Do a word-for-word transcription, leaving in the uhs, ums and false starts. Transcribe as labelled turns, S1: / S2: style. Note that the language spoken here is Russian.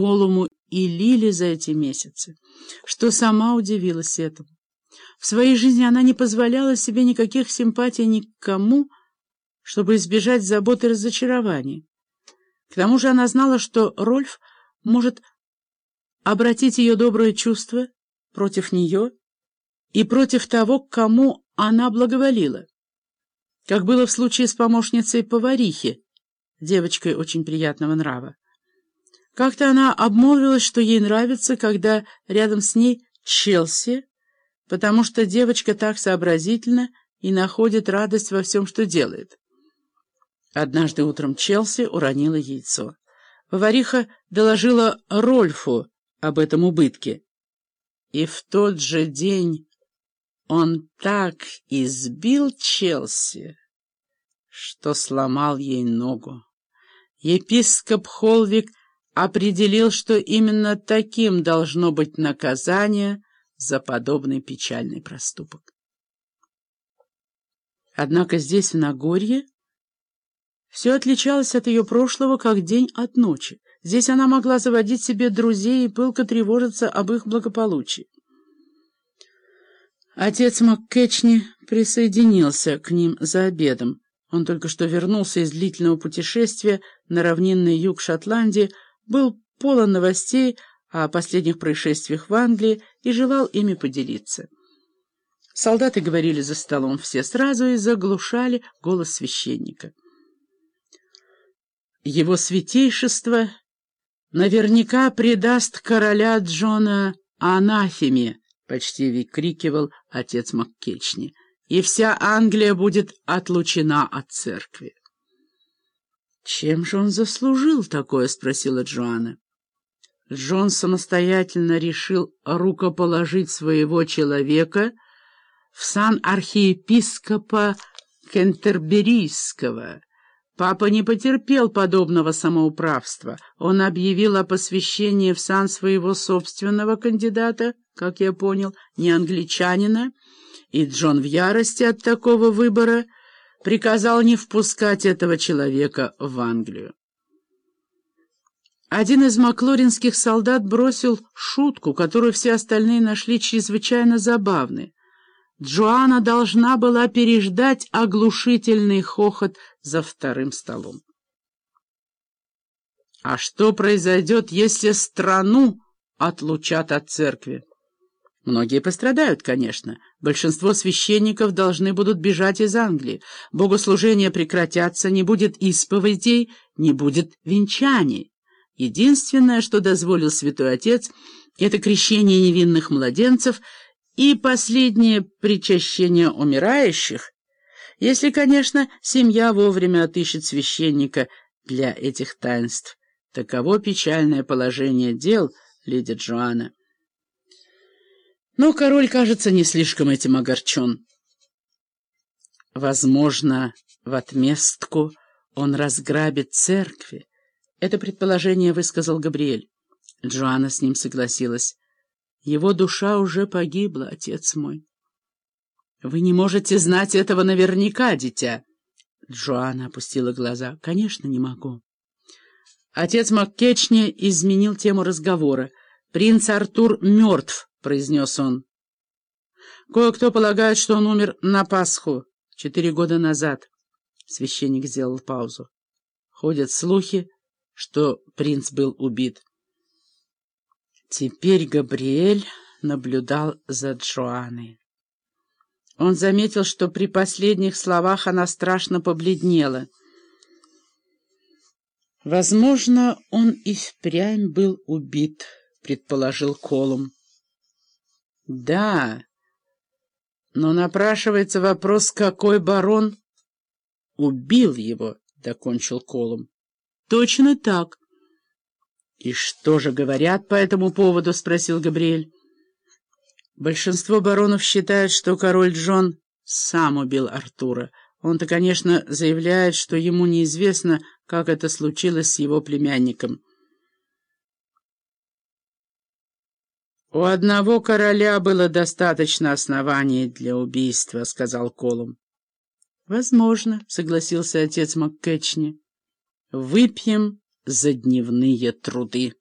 S1: Колуму и Лили за эти месяцы, что сама удивилась этому. В своей жизни она не позволяла себе никаких симпатий ни к кому, чтобы избежать забот и разочарований. К тому же она знала, что Рольф может обратить ее доброе чувство против нее и против того, к кому она благоволила, как было в случае с помощницей поварихи, девочкой очень приятного нрава. Как-то она обмолвилась, что ей нравится, когда рядом с ней Челси, потому что девочка так сообразительна и находит радость во всем, что делает. Однажды утром Челси уронила яйцо. Повариха доложила Рольфу об этом убытке. И в тот же день он так избил Челси, что сломал ей ногу. Епископ Холвик определил, что именно таким должно быть наказание за подобный печальный проступок. Однако здесь, в Нагорье, все отличалось от ее прошлого, как день от ночи. Здесь она могла заводить себе друзей и пылко тревожиться об их благополучии. Отец МакКетчни присоединился к ним за обедом. Он только что вернулся из длительного путешествия на равнинный юг Шотландии, был полон новостей о последних происшествиях в Англии и желал ими поделиться. Солдаты говорили за столом все сразу и заглушали голос священника. Его святейшество наверняка предаст короля Джона анафеме, почти выкрикивал отец МакКетчни, и вся Англия будет отлучена от церкви. «Чем же он заслужил такое?» — спросила Джоанна. Джон самостоятельно решил рукоположить своего человека в сан архиепископа Кентерберийского. Папа не потерпел подобного самоуправства. Он объявил о посвящении в сан своего собственного кандидата, как я понял, не англичанина, и Джон в ярости от такого выбора приказал не впускать этого человека в Англию. Один из маклоринских солдат бросил шутку, которую все остальные нашли чрезвычайно забавной. Джоанна должна была переждать оглушительный хохот за вторым столом. А что произойдет, если страну отлучат от церкви? Многие пострадают, конечно. Большинство священников должны будут бежать из Англии. Богослужения прекратятся, не будет исповедей, не будет венчаний. Единственное, что дозволил Святой Отец, это крещение невинных младенцев и последнее причащение умирающих, если, конечно, семья вовремя отыщет священника для этих таинств. Таково печальное положение дел, леди Джоанна. Но король, кажется, не слишком этим огорчен. Возможно, в отместку он разграбит церкви. Это предположение высказал Габриэль. Джоанна с ним согласилась. Его душа уже погибла, отец мой. Вы не можете знать этого наверняка, дитя. Джоанна опустила глаза. Конечно, не могу. Отец МакКетчни изменил тему разговора. Принц Артур мертв, произнес он. Кое-кто полагает, что он умер на Пасху четыре года назад. Священник сделал паузу. Ходят слухи, что принц был убит. Теперь Габриэль наблюдал за Джоанной. Он заметил, что при последних словах она страшно побледнела. «Возможно, он и впрямь был убит», — предположил Колум. «Да, но напрашивается вопрос, какой барон убил его», — докончил Колум. «Точно так». «И что же говорят по этому поводу?» — спросил Габриэль. «Большинство баронов считают, что король Джон сам убил Артура. Он-то, конечно, заявляет, что ему неизвестно, как это случилось с его племянником». «У одного короля было достаточно оснований для убийства», — сказал Колум. «Возможно», — согласился отец МакКетчни. «Выпьем за дневные труды».